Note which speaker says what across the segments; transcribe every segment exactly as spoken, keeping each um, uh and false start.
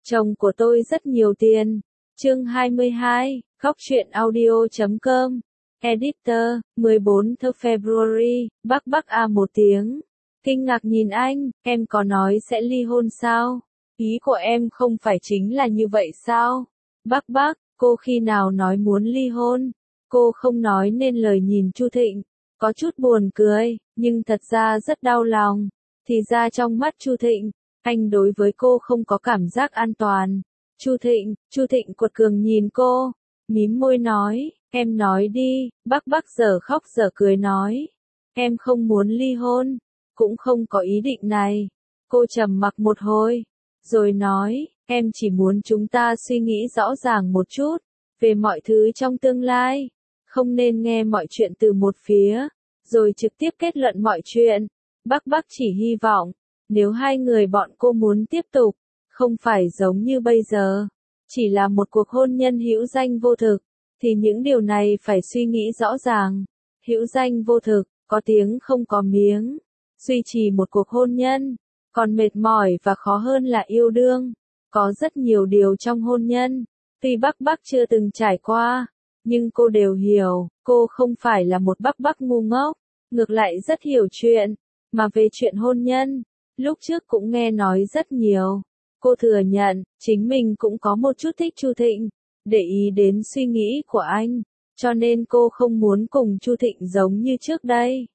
Speaker 1: Chồng của tôi rất nhiều tiền. Chương hai mươi hai, khóc chuyện audio chấm com. Editor, mười bốn tháng February, Bắc Bắc à một tiếng. Kinh ngạc nhìn anh, em có nói sẽ ly hôn sao? Ý của em không phải chính là như vậy sao? Bắc Bắc, cô khi nào nói muốn ly hôn? Cô không nói nên lời nhìn Chu Thịnh, có chút buồn cười, nhưng thật ra rất đau lòng. Thì ra trong mắt Chu Thịnh, anh đối với cô không có cảm giác an toàn. Chu Thịnh, Chu Thịnh quật cường nhìn cô, mím môi nói, em nói đi. Bắc Bắc giờ khóc giờ cười nói, em không muốn ly hôn, cũng không có ý định này. Cô trầm mặc một hồi, rồi nói, em chỉ muốn chúng ta suy nghĩ rõ ràng một chút, về mọi thứ trong tương lai, không nên nghe mọi chuyện từ một phía, rồi trực tiếp kết luận mọi chuyện. Bắc Bắc chỉ hy vọng, nếu hai người bọn cô muốn tiếp tục, không phải giống như bây giờ, chỉ là một cuộc hôn nhân hữu danh vô thực, thì những điều này phải suy nghĩ rõ ràng. Hữu danh vô thực, có tiếng không có miếng. Duy trì một cuộc hôn nhân, còn mệt mỏi và khó hơn là yêu đương. Có rất nhiều điều trong hôn nhân, tuy Bắc Bắc chưa từng trải qua, nhưng cô đều hiểu, cô không phải là một Bắc Bắc ngu ngốc, ngược lại rất hiểu chuyện. Mà về chuyện hôn nhân, lúc trước cũng nghe nói rất nhiều. Cô thừa nhận, chính mình cũng có một chút thích Chu Thịnh, để ý đến suy nghĩ của anh, cho nên cô không muốn cùng Chu Thịnh giống như trước đây.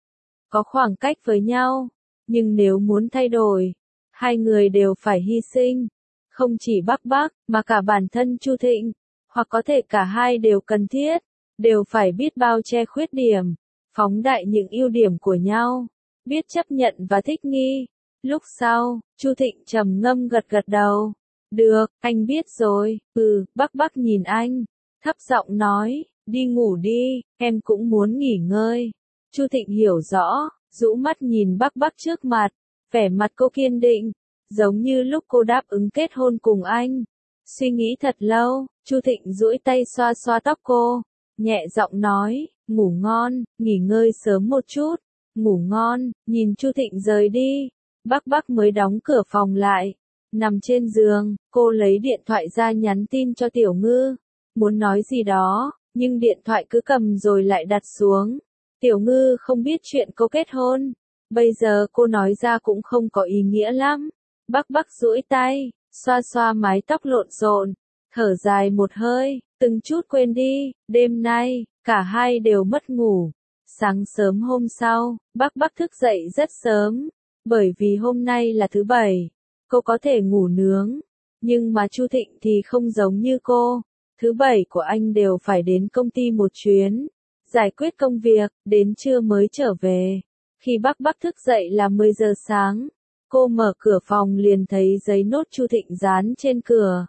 Speaker 1: Có khoảng cách với nhau, nhưng nếu muốn thay đổi, hai người đều phải hy sinh. Không chỉ Bắc Bắc, mà cả bản thân Chu Thịnh, hoặc có thể cả hai đều cần thiết, đều phải biết bao che khuyết điểm, phóng đại những ưu điểm của nhau, biết chấp nhận và thích nghi. Lúc sau, Chu Thịnh trầm ngâm gật gật đầu. Được, anh biết rồi. Ừ, Bắc Bắc nhìn anh, thấp giọng nói, đi ngủ đi, em cũng muốn nghỉ ngơi. Chu Thịnh hiểu rõ, rũ mắt nhìn Bắc Bắc trước mặt, vẻ mặt cô kiên định, giống như lúc cô đáp ứng kết hôn cùng anh. Suy nghĩ thật lâu, Chu Thịnh duỗi tay xoa xoa tóc cô, nhẹ giọng nói, ngủ ngon, nghỉ ngơi sớm một chút. Ngủ ngon. Nhìn Chu Thịnh rời đi, Bắc Bắc mới đóng cửa phòng lại. Nằm trên giường, cô lấy điện thoại ra nhắn tin cho Tiểu Ngư, muốn nói gì đó, nhưng điện thoại cứ cầm rồi lại đặt xuống. Tiểu Ngư không biết chuyện cô kết hôn, bây giờ cô nói ra cũng không có ý nghĩa lắm. Bắc Bắc duỗi tay, xoa xoa mái tóc lộn xộn, thở dài một hơi, từng chút quên đi. Đêm nay, cả hai đều mất ngủ. Sáng sớm hôm sau, Bắc Bắc thức dậy rất sớm, bởi vì hôm nay là thứ bảy, cô có thể ngủ nướng. Nhưng mà Chu Thịnh thì không giống như cô, thứ bảy của anh đều phải đến công ty một chuyến, giải quyết công việc, đến trưa mới trở về. Khi Bắc Bắc thức dậy là mười giờ sáng, cô mở cửa phòng liền thấy giấy nốt Chu Thịnh dán trên cửa.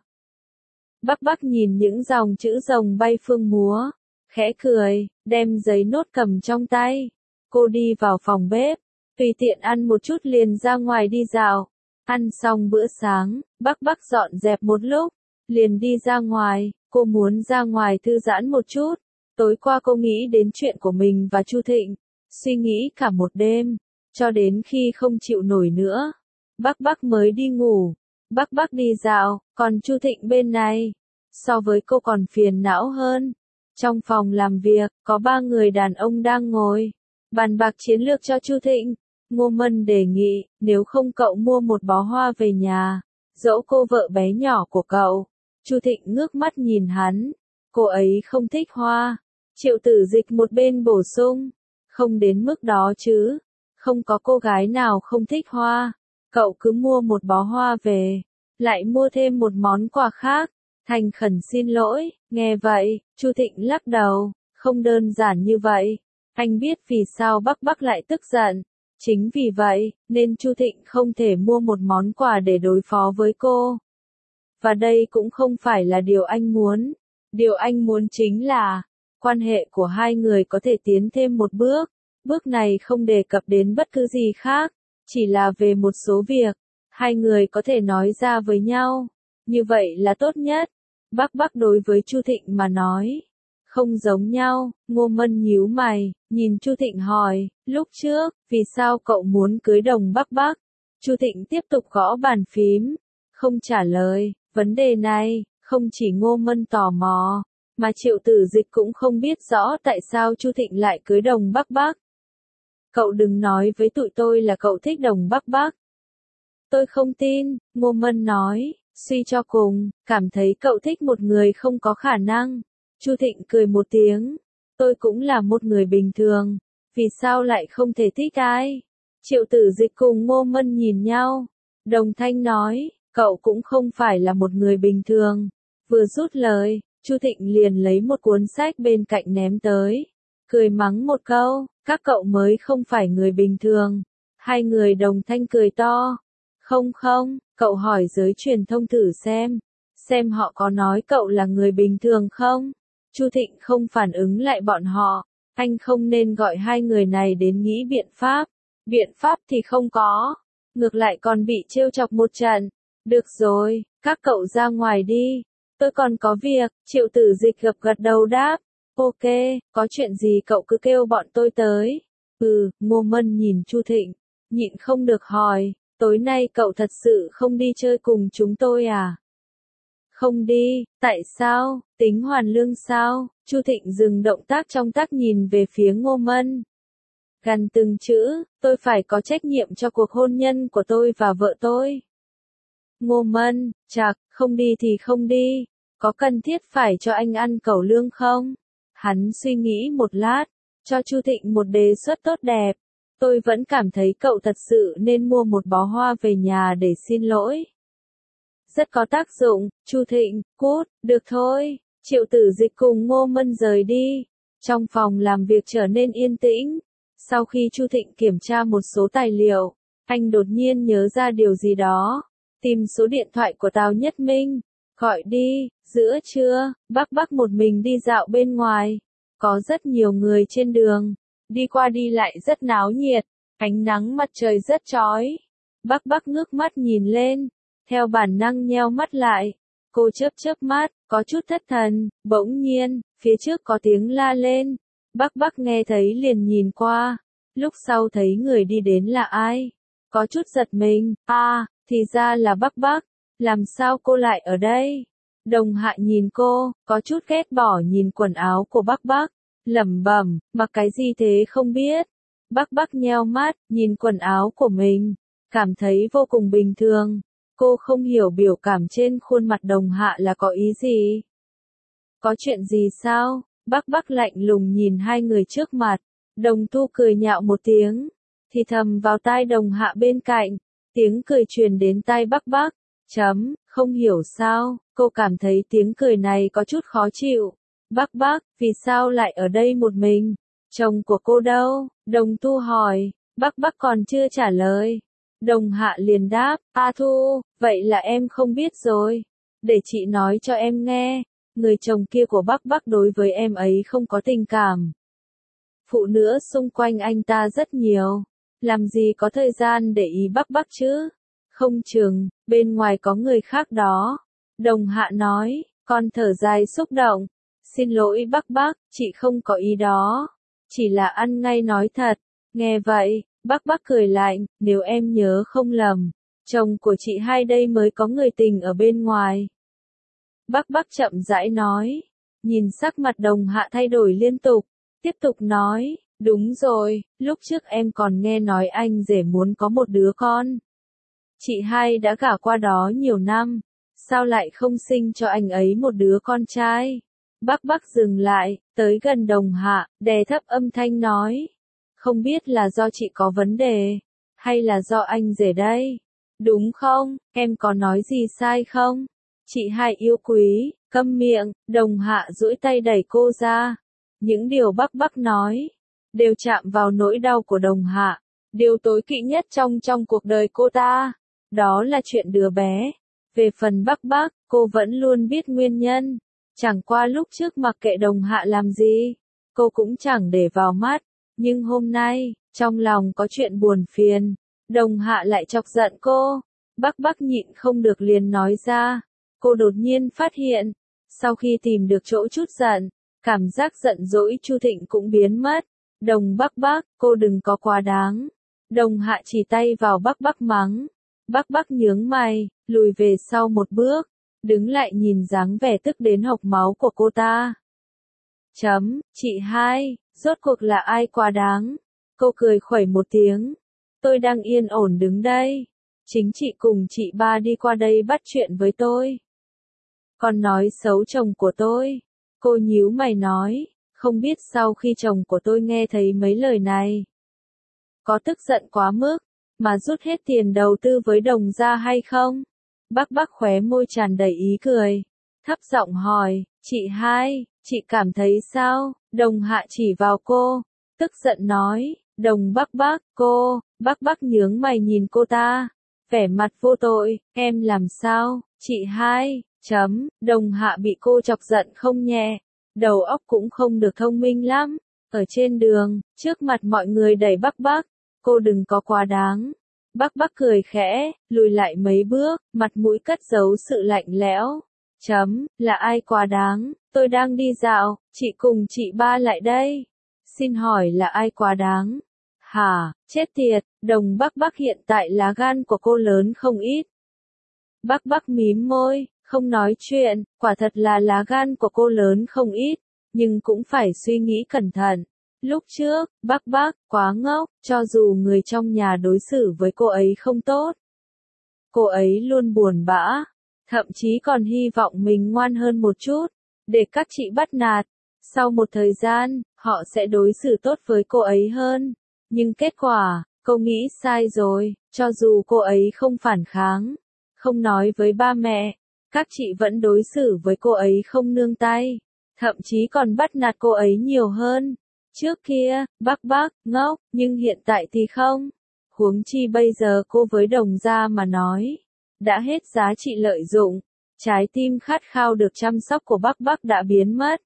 Speaker 1: Bắc Bắc nhìn những dòng chữ rồng bay phương múa, khẽ cười, đem giấy nốt cầm trong tay. Cô đi vào phòng bếp, tùy tiện ăn một chút liền ra ngoài đi dạo. Ăn xong bữa sáng, Bắc Bắc dọn dẹp một lúc, liền đi ra ngoài. Cô muốn ra ngoài thư giãn một chút. Tối qua cô nghĩ đến chuyện của mình và Chu Thịnh, suy nghĩ cả một đêm, cho đến khi không chịu nổi nữa, Bắc Bắc mới đi ngủ. Bắc Bắc đi dạo, còn Chu Thịnh bên này, so với cô còn phiền não hơn. Trong phòng làm việc, có ba người đàn ông đang ngồi, bàn bạc chiến lược cho Chu Thịnh. Ngô Mân đề nghị, nếu không cậu mua một bó hoa về nhà, dỗ cô vợ bé nhỏ của cậu. Chu Thịnh ngước mắt nhìn hắn, cô ấy không thích hoa. Triệu Tử Dịch một bên bổ sung, không đến mức đó chứ, không có cô gái nào không thích hoa, cậu cứ mua một bó hoa về, lại mua thêm một món quà khác. Thành khẩn xin lỗi. Nghe vậy, Chu Thịnh lắc đầu, không đơn giản như vậy. Anh biết vì sao Bắc Bắc lại tức giận. Chính vì vậy, nên Chu Thịnh không thể mua một món quà để đối phó với cô. Và đây cũng không phải là điều anh muốn. Điều anh muốn chính là, quan hệ của hai người có thể tiến thêm một bước. Bước này không đề cập đến bất cứ gì khác, chỉ là về một số việc, hai người có thể nói ra với nhau. Như vậy là tốt nhất. Bắc Bắc đối với Chu Thịnh mà nói, không giống nhau. Ngô Mân nhíu mày, nhìn Chu Thịnh hỏi, lúc trước, vì sao cậu muốn cưới đồng Bắc Bắc? Chu Thịnh tiếp tục gõ bàn phím, không trả lời. Vấn đề này, không chỉ Ngô Mân tò mò, mà Triệu Tử Dịch cũng không biết rõ tại sao Chu Thịnh lại cưới Đồng Bắc Bắc. Cậu đừng nói với tụi tôi là cậu thích Đồng Bắc Bắc. Tôi không tin, Ngô Mân nói, suy cho cùng, cảm thấy cậu thích một người không có khả năng. Chu Thịnh cười một tiếng, tôi cũng là một người bình thường, vì sao lại không thể thích ai? Triệu Tử Dịch cùng Ngô Mân nhìn nhau, đồng thanh nói, cậu cũng không phải là một người bình thường. Vừa rút lời, Chu Thịnh liền lấy một cuốn sách bên cạnh ném tới, cười mắng một câu, các cậu mới không phải người bình thường. Hai người đồng thanh cười to. Không không, cậu hỏi giới truyền thông thử xem, xem họ có nói cậu là người bình thường không? Chu Thịnh không phản ứng lại bọn họ, anh không nên gọi hai người này đến nghĩ biện pháp. Biện pháp thì không có, ngược lại còn bị trêu chọc một trận. Được rồi, các cậu ra ngoài đi, tôi còn có việc. Triệu Tử Dịch gật gật đầu đáp. Ok, có chuyện gì cậu cứ kêu bọn tôi tới. Ừ, Ngô Mân nhìn Chu Thịnh, nhịn không được hỏi, tối nay cậu thật sự không đi chơi cùng chúng tôi à? Không đi, tại sao, tính hoàn lương sao? Chu Thịnh dừng động tác trong tác nhìn về phía Ngô Mân. Gần từng chữ, tôi phải có trách nhiệm cho cuộc hôn nhân của tôi và vợ tôi. Ngô Mân, chạc, không đi thì không đi, có cần thiết phải cho anh ăn cẩu lương không? Hắn suy nghĩ một lát, cho Chu Thịnh một đề xuất tốt đẹp. Tôi vẫn cảm thấy cậu thật sự nên mua một bó hoa về nhà để xin lỗi. Rất có tác dụng. Chu Thịnh, cút, được thôi. Triệu Tử Dịch cùng Ngô Mân rời đi. Trong phòng làm việc trở nên yên tĩnh. Sau khi Chu Thịnh kiểm tra một số tài liệu, anh đột nhiên nhớ ra điều gì đó. Tìm số điện thoại của Tào Nhất Minh. Gọi đi. Giữa trưa, Bắc Bắc một mình đi dạo bên ngoài. Có rất nhiều người trên đường. Đi qua đi lại rất náo nhiệt. Ánh nắng mặt trời rất chói. Bắc Bắc ngước mắt nhìn lên. Theo bản năng nheo mắt lại. Cô chớp chớp mắt, có chút thất thần. Bỗng nhiên, phía trước có tiếng la lên. Bắc Bắc nghe thấy liền nhìn qua. Lúc sau thấy người đi đến là ai? Có chút giật mình. À, thì ra là Bắc Bắc. Làm sao cô lại ở đây? Đồng Hạ nhìn cô, có chút ghét bỏ nhìn quần áo của Bắc Bắc. Lẩm bẩm, mặc cái gì thế không biết. Bắc Bắc nheo mắt, nhìn quần áo của mình, cảm thấy vô cùng bình thường. Cô không hiểu biểu cảm trên khuôn mặt Đồng Hạ là có ý gì. Có chuyện gì sao? Bắc Bắc lạnh lùng nhìn hai người trước mặt. Đồng Tu cười nhạo một tiếng, thì thầm vào tai Đồng Hạ bên cạnh. Tiếng cười truyền đến tai Bắc Bắc. Chấm, không hiểu sao, cô cảm thấy tiếng cười này có chút khó chịu. Bắc Bắc, vì sao lại ở đây một mình? Chồng của cô đâu? Đồng Tu hỏi. Bắc Bắc còn chưa trả lời. Đồng Hạ liền đáp, A Thu, vậy là em không biết rồi. Để chị nói cho em nghe, người chồng kia của Bắc Bắc đối với em ấy không có tình cảm. Phụ nữ xung quanh anh ta rất nhiều, làm gì có thời gian để ý Bắc Bắc chứ? Không chừng, bên ngoài có người khác đó. Đồng Hạ nói, con thở dài xúc động. Xin lỗi Bắc Bắc, chị không có ý đó. Chỉ là ăn ngay nói thật. Nghe vậy, Bắc Bắc cười lạnh, nếu em nhớ không lầm, chồng của chị hai đây mới có người tình ở bên ngoài. Bắc Bắc chậm rãi nói, nhìn sắc mặt Đồng Hạ thay đổi liên tục, tiếp tục nói, đúng rồi, lúc trước em còn nghe nói anh rể muốn có một đứa con. Chị hai đã gả qua đó nhiều năm, sao lại không sinh cho anh ấy một đứa con trai? Bắc Bắc dừng lại, tới gần Đồng Hạ, đè thấp âm thanh nói. Không biết là do chị có vấn đề, hay là do anh rể đây? Đúng không, em có nói gì sai không? Chị hai yêu quý, câm miệng. Đồng Hạ duỗi tay đẩy cô ra. Những điều Bắc Bắc nói, đều chạm vào nỗi đau của Đồng Hạ. Điều tối kỵ nhất trong trong cuộc đời cô ta, đó là chuyện đứa bé. Về phần Bắc Bắc, cô vẫn luôn biết nguyên nhân. Chẳng qua lúc trước mặc kệ Đồng Hạ làm gì, cô cũng chẳng để vào mắt. Nhưng hôm nay, trong lòng có chuyện buồn phiền, Đồng Hạ lại chọc giận cô. Bắc Bắc nhịn không được liền nói ra. Cô đột nhiên phát hiện, sau khi tìm được chỗ chút giận, cảm giác giận dỗi Chu Thịnh cũng biến mất. Đồng Bắc Bắc, cô đừng có quá đáng. Đồng Hạ chỉ tay vào Bắc Bắc mắng. Bắc Bắc nhướng mày, lùi về sau một bước, đứng lại nhìn dáng vẻ tức đến hộc máu của cô ta. Chấm, chị hai, rốt cuộc là ai quá đáng? Cô cười khuẩy một tiếng. Tôi đang yên ổn đứng đây. Chính chị cùng chị ba đi qua đây bắt chuyện với tôi. Còn nói xấu chồng của tôi. Cô nhíu mày nói, không biết sau khi chồng của tôi nghe thấy mấy lời này, có tức giận quá mức, mà rút hết tiền đầu tư với Đồng gia hay không? Bắc Bắc khóe môi tràn đầy ý cười, thấp giọng hỏi, chị hai, chị cảm thấy sao? Đồng Hạ chỉ vào cô, tức giận nói, Đồng Bắc Bắc, cô, Bắc Bắc nhướng mày nhìn cô ta, vẻ mặt vô tội, em làm sao? Chị hai, chấm, Đồng Hạ bị cô chọc giận không nhẹ, đầu óc cũng không được thông minh lắm, ở trên đường, trước mặt mọi người đẩy Bắc Bắc, cô đừng có quá đáng. Bắc Bắc cười khẽ, lùi lại mấy bước, mặt mũi cất giấu sự lạnh lẽo. Chấm, là ai quá đáng, tôi đang đi dạo, chị cùng chị ba lại đây. Xin hỏi là ai quá đáng? Hả, chết tiệt, Đồng Bắc Bắc hiện tại lá gan của cô lớn không ít. Bắc Bắc mím môi, không nói chuyện, quả thật là lá gan của cô lớn không ít, nhưng cũng phải suy nghĩ cẩn thận. Lúc trước, Bắc Bắc, quá ngốc, cho dù người trong nhà đối xử với cô ấy không tốt. Cô ấy luôn buồn bã, thậm chí còn hy vọng mình ngoan hơn một chút, để các chị bắt nạt. Sau một thời gian, họ sẽ đối xử tốt với cô ấy hơn. Nhưng kết quả, cô nghĩ sai rồi, cho dù cô ấy không phản kháng, không nói với ba mẹ, các chị vẫn đối xử với cô ấy không nương tay, thậm chí còn bắt nạt cô ấy nhiều hơn. Trước kia, Bắc Bắc, ngốc, nhưng hiện tại thì không. Huống chi bây giờ cô với Đồng gia mà nói, đã hết giá trị lợi dụng, trái tim khát khao được chăm sóc của Bắc Bắc đã biến mất.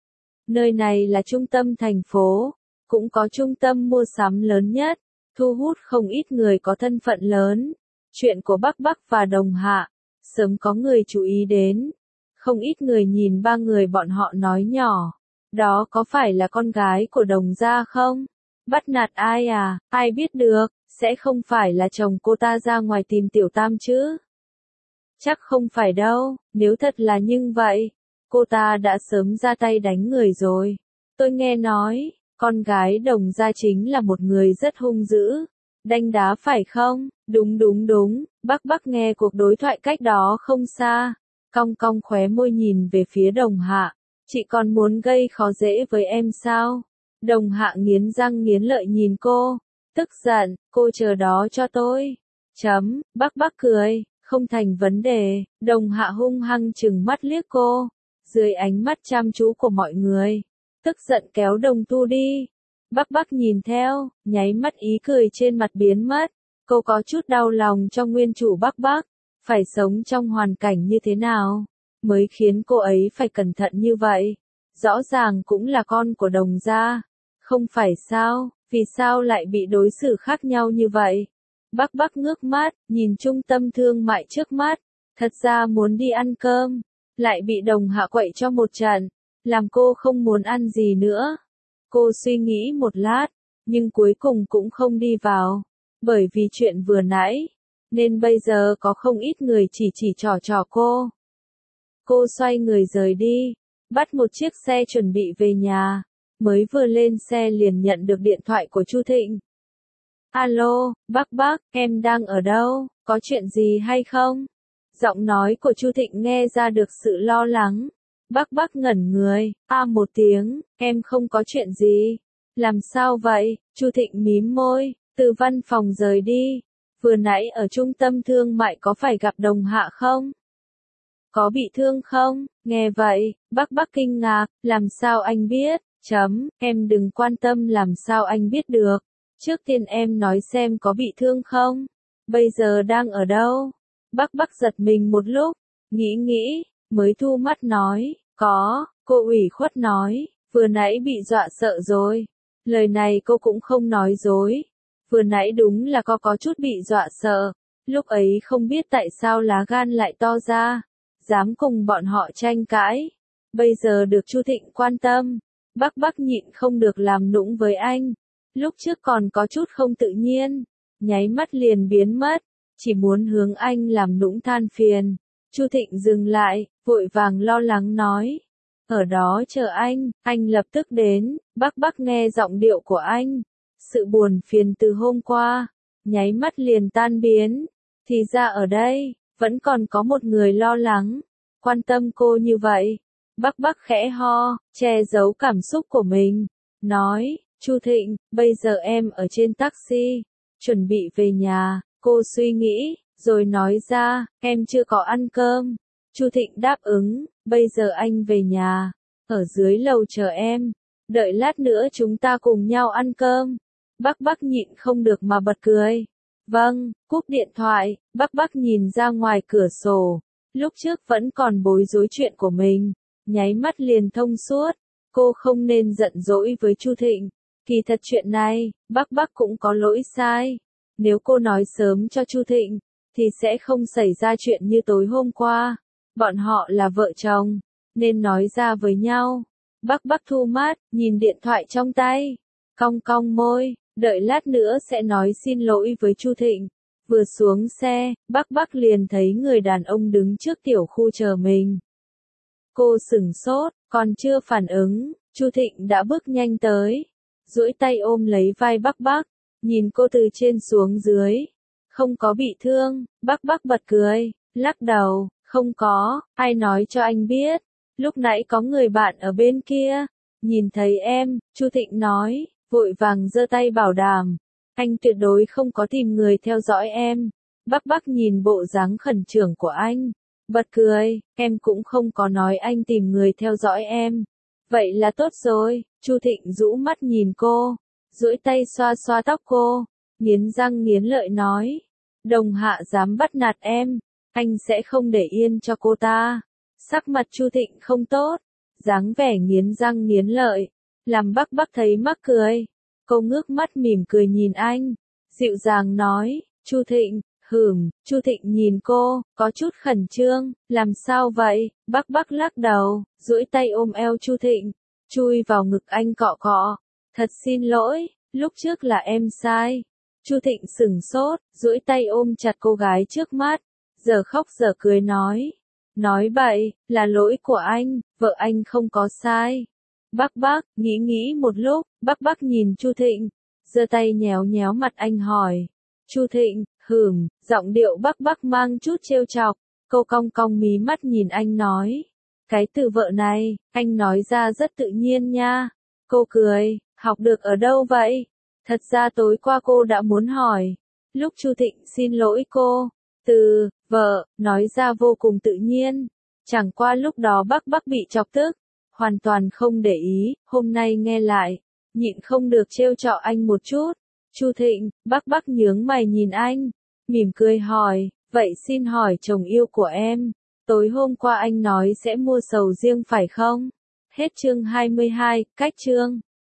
Speaker 1: Nơi này là trung tâm thành phố, cũng có trung tâm mua sắm lớn nhất, thu hút không ít người có thân phận lớn. Chuyện của Bắc Bắc và Đồng Hạ, sớm có người chú ý đến. Không ít người nhìn ba người bọn họ nói nhỏ, đó có phải là con gái của Đồng gia không? Bắt nạt ai à, ai biết được, sẽ không phải là chồng cô ta ra ngoài tìm tiểu tam chứ? Chắc không phải đâu, nếu thật là như vậy, cô ta đã sớm ra tay đánh người rồi. Tôi nghe nói, con gái Đồng gia chính là một người rất hung dữ, đanh đá phải không? Đúng đúng đúng, Bắc Bắc nghe cuộc đối thoại cách đó không xa, cong cong khóe môi nhìn về phía Đồng Hạ. Chị còn muốn gây khó dễ với em sao? Đồng Hạ nghiến răng nghiến lợi nhìn cô, tức giận, cô chờ đó cho tôi. Chấm, Bắc Bắc cười, không thành vấn đề. Đồng Hạ hung hăng chừng mắt liếc cô, dưới ánh mắt chăm chú của mọi người, tức giận kéo Đồng Tu đi. Bắc Bắc nhìn theo, nháy mắt ý cười trên mặt biến mất. Cô có chút đau lòng cho nguyên chủ Bắc Bắc, phải sống trong hoàn cảnh như thế nào mới khiến cô ấy phải cẩn thận như vậy. Rõ ràng cũng là con của Đồng gia, không phải sao, vì sao lại bị đối xử khác nhau như vậy? Bắc Bắc ngước mắt, nhìn trung tâm thương mại trước mắt, thật ra muốn đi ăn cơm, lại bị Đồng Hạ quậy cho một trận, làm cô không muốn ăn gì nữa. Cô suy nghĩ một lát, nhưng cuối cùng cũng không đi vào, bởi vì chuyện vừa nãy, nên bây giờ có không ít người chỉ chỉ trỏ trỏ cô. Cô xoay người rời đi, bắt một chiếc xe chuẩn bị về nhà, mới vừa lên xe liền nhận được điện thoại của Chu Thịnh. Alo, Bắc Bắc, em đang ở đâu, có chuyện gì hay không? Giọng nói của Chu Thịnh nghe ra được sự lo lắng. Bắc Bắc ngẩn người, a một tiếng, em không có chuyện gì. Làm sao vậy? Chu Thịnh mím môi, từ văn phòng rời đi. Vừa nãy ở trung tâm thương mại có phải gặp Đồng Hạ không? Có bị thương không? Nghe vậy, Bắc Bắc kinh ngạc, làm sao anh biết? Chấm, em đừng quan tâm làm sao anh biết được. Trước tiên em nói xem có bị thương không? Bây giờ đang ở đâu? Bắc Bắc giật mình một lúc, nghĩ nghĩ, mới thu mắt nói, có, cô ủy khuất nói, vừa nãy bị dọa sợ rồi. Lời này cô cũng không nói dối. Vừa nãy đúng là cô có chút bị dọa sợ, lúc ấy không biết tại sao lá gan lại to ra, dám cùng bọn họ tranh cãi. Bây giờ được Chu Thịnh quan tâm, Bắc Bắc nhịn không được làm nũng với anh. Lúc trước còn có chút không tự nhiên, nháy mắt liền biến mất, chỉ muốn hướng anh làm nũng than phiền. Chu Thịnh dừng lại, vội vàng lo lắng nói. Ở đó chờ anh, anh lập tức đến. Bắc Bắc nghe giọng điệu của anh. Sự buồn phiền từ hôm qua, nháy mắt liền tan biến. Thì ra ở đây, vẫn còn có một người lo lắng, quan tâm cô như vậy. Bắc Bắc khẽ ho, che giấu cảm xúc của mình. Nói, Chu Thịnh, bây giờ em ở trên taxi, chuẩn bị về nhà. Cô suy nghĩ, rồi nói ra, em chưa có ăn cơm. Chu Thịnh đáp ứng, bây giờ anh về nhà, ở dưới lầu chờ em. Đợi lát nữa chúng ta cùng nhau ăn cơm. Bắc Bắc nhịn không được mà bật cười. Vâng, cúp điện thoại, Bắc Bắc nhìn ra ngoài cửa sổ. Lúc trước vẫn còn bối rối chuyện của mình, nháy mắt liền thông suốt. Cô không nên giận dỗi với Chu Thịnh. Kỳ thật chuyện này, Bắc Bắc cũng có lỗi sai. Nếu cô nói sớm cho Chu Thịnh, thì sẽ không xảy ra chuyện như tối hôm qua. Bọn họ là vợ chồng, nên nói ra với nhau. Bắc Bắc thu mát, nhìn điện thoại trong tay. Cong cong môi, đợi lát nữa sẽ nói xin lỗi với Chu Thịnh. Vừa xuống xe, Bắc Bắc liền thấy người đàn ông đứng trước tiểu khu chờ mình. Cô sửng sốt, còn chưa phản ứng, Chu Thịnh đã bước nhanh tới. Duỗi tay ôm lấy vai Bắc Bắc, nhìn cô từ trên xuống dưới. Không có bị thương, Bắc Bắc bật cười, lắc đầu, không có, ai nói cho anh biết. Lúc nãy có người bạn ở bên kia, nhìn thấy em, Chu Thịnh nói, vội vàng giơ tay bảo đảm. Anh tuyệt đối không có tìm người theo dõi em. Bắc Bắc nhìn bộ dáng khẩn trương của anh, bật cười, em cũng không có nói anh tìm người theo dõi em. Vậy là tốt rồi. Chu Thịnh rũ mắt nhìn cô, duỗi tay xoa xoa tóc cô, nghiến răng nghiến lợi nói. Đồng hạ dám bắt nạt em, anh sẽ không để yên cho cô ta. Sắc mặt Chu Thịnh không tốt, dáng vẻ nghiến răng nghiến lợi, làm Bắc Bắc thấy mắc cười. Cô ngước mắt mỉm cười nhìn anh, dịu dàng nói, Chu Thịnh, hửm. Chu Thịnh nhìn cô, có chút khẩn trương, làm sao vậy? Bắc Bắc lắc đầu, duỗi tay ôm eo Chu Thịnh, chui vào ngực anh cọ cọ. Thật xin lỗi, lúc trước là em sai. Chu Thịnh sửng sốt, duỗi tay ôm chặt cô gái trước mắt, giờ khóc giờ cười nói. Nói bậy, là lỗi của anh, vợ anh không có sai. Bắc Bắc, nghĩ nghĩ một lúc, Bắc Bắc nhìn Chu Thịnh, giơ tay nhéo nhéo mặt anh hỏi. Chu Thịnh, hửm, giọng điệu Bắc Bắc mang chút trêu chọc, cô cong cong mí mắt nhìn anh nói. Cái từ vợ này, anh nói ra rất tự nhiên nha. Cô cười, học được ở đâu vậy? Thật ra tối qua cô đã muốn hỏi. Lúc Chu Thịnh xin lỗi cô, từ vợ nói ra vô cùng tự nhiên. Chẳng qua lúc đó Bắc Bắc bị chọc tức, hoàn toàn không để ý. Hôm nay nghe lại, nhịn không được trêu chọc anh một chút. Chu Thịnh, Bắc Bắc nhướng mày nhìn anh, mỉm cười hỏi, vậy xin hỏi chồng yêu của em, tối hôm qua anh nói sẽ mua sầu riêng phải không? Hết chương hai mươi hai, cách chương.